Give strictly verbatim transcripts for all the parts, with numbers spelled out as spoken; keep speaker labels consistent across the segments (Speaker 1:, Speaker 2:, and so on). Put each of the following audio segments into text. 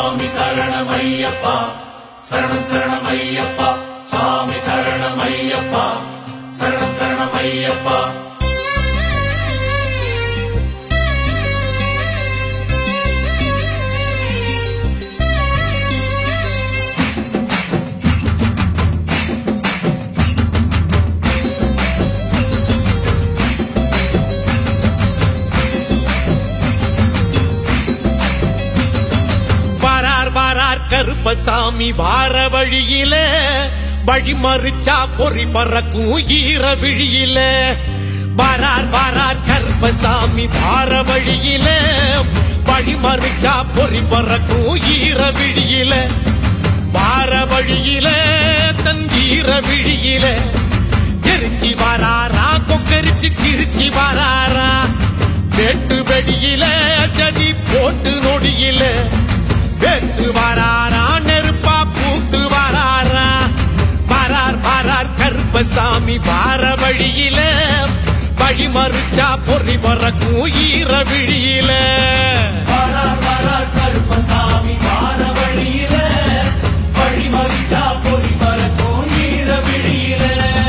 Speaker 1: சாமி சரணமையப்பா சரணம் சரணமையப்பா சாமி சரணமையப்பா சரணம் சரணமையப்பா.
Speaker 2: கருப்பசாமி வார வழியில வழி மறிச்சா பொறி பறக்கும் ஈர விழியில. வாரார் வாரார் கருப்பசாமி வார வழியில வழி மறிச்சா பொறி பறக்கும் ஈர விழியில. வார வழியில தன் ஈர விழியில எரிச்சி வாராரா கொக்கரிச்சு சிரிச்சி வாராரா. வெட்டு வெடியில ஜதி போட்டு நொடியில வெட்டு வாராரா நெருப்பா பூத்து வாராரா. வாரார் வாரார் கருப்பசாமி வார வழியில வழி மறிச்சா பொறி பறக்கும் ஈர விழியில.
Speaker 1: வாரார் வாரார் கருப்பசாமி வார வழியில வழி மறிச்சா பொறி பறக்கும் ஈர விழியில.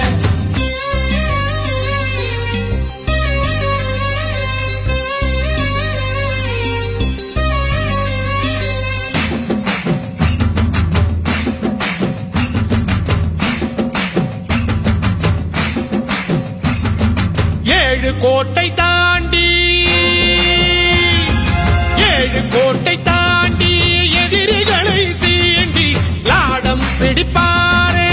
Speaker 2: ஏழு கோட்டை தாண்டி ஏழு கோட்டை தாண்டி எதிரிகளை சீண்டி லாடம் பிடிப்பாரே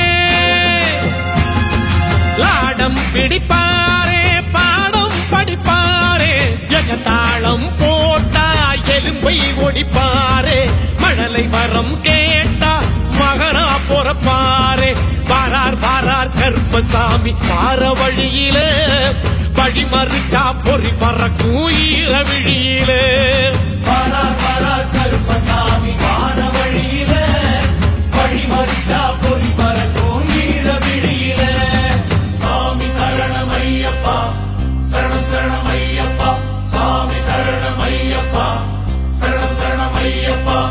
Speaker 2: லாடம் பிடிப்பாரே பாடம் படிப்பாரே. எகத்தாளம் போட்டா எலும்பை ஒடிப்பாரே மழலை வரம் கேட்டா மகனா பொறப்பாரே. வாரார் வாரார் கருப்பசாமி வார வழியில வழி மறிச்சா பொறி பறக்கும் ஈர விழியில.
Speaker 1: வாரார் வாரார் கருப்பசாமி வார வழியில வழி மறிச்சா பொறி பறக்கும் ஈர விழியில. சாமி சரணமையப்பா சரணம் சரணமையப்பா சாமி சரணமையப்பா சரணம் சரணமையப்பா.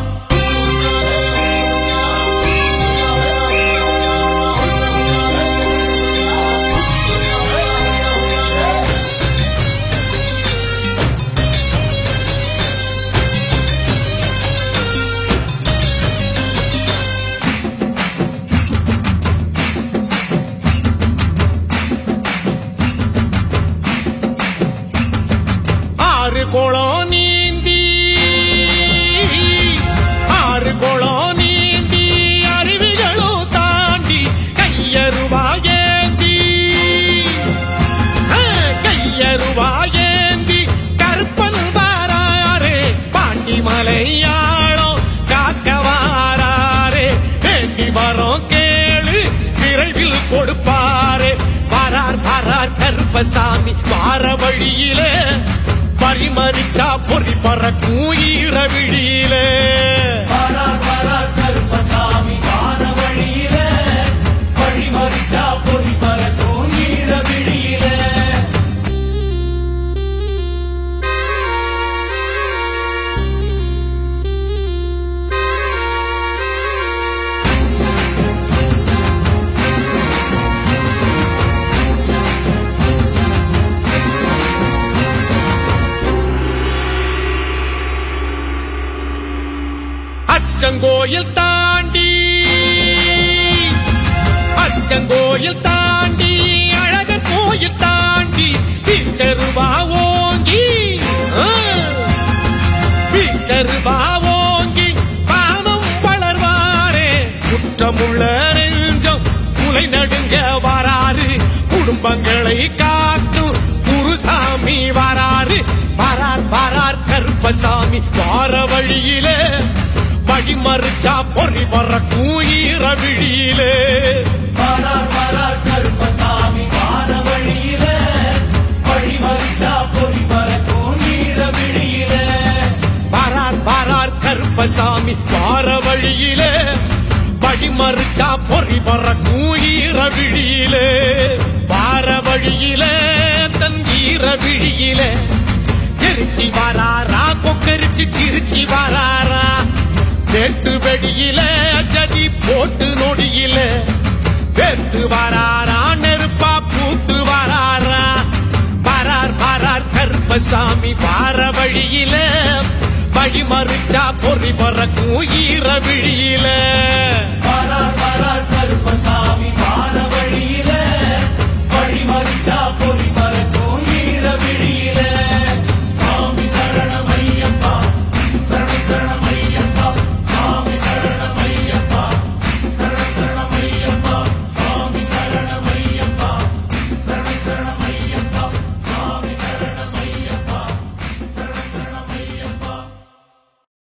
Speaker 2: ஆறு குளம் நீந்தி ஆறு குளம் நீந்தி அருவிகளும் தாண்டி கையருவாயேந்தி கையருவாயேந்தி கருப்பன் வாராரே பாண்டி மலையாளம் காக்க வாராரே. வேண்டி வரோம் கேளு விரைவில் கொடுப்பாரே. வாரார் வாரார் கருப்பசாமி வார வழியில வழி மறிச்சா பொறி பறக்கும் ஈர விழியில.
Speaker 1: வாரார் வாரார் கருப்பசாமி வார வழியில வழி மறிச்சா பொறி பறக்கும் ஈர விழியில.
Speaker 2: அச்சங்கோயில் தாண்டி அச்சங்கோயில் தாண்டி அழக கோயில் தாண்டி பிச்சருவா ஓங்கி பிச்சருவா ஓங்கி பாவம் வளர்வாரே. குற்றமுள்ள நெஞ்சம் குலை நடுங்க வராரு குடும்பங்களை காக்கும் குருசாமி வராரு. வாரார் வாரார் கருப்பசாமி வார வழியில வழி மறிச்சா பொறி பறக்கும் ஈர விழியில.
Speaker 1: வாரார் வாரார் கருப்பசாமி வார வழியில வழி மறிச்சா பொறி பறக்கும் ஈர விழியில.
Speaker 2: வாரார் வாரார் கருப்பசாமி வார வழியில வழி மறிச்சா பொறி பறக்கும் ஈர விழியில. வார வழியில தன் ஈர விழியில எரிச்சி வாராரா கொக்கரிச்சு சிரிச்சி வாராரா. வேட்டு வெடியில ஜதி போட்டு நொடியில வேத்து வராரா நெருப்பா பூத்து வராரா வரார் வரார் கருப்பசாமி வார வழியில வழி மறிச்சா பொறி பறக்கும் ஈர விழியில
Speaker 1: வரார் வரார் கருப்பசாமி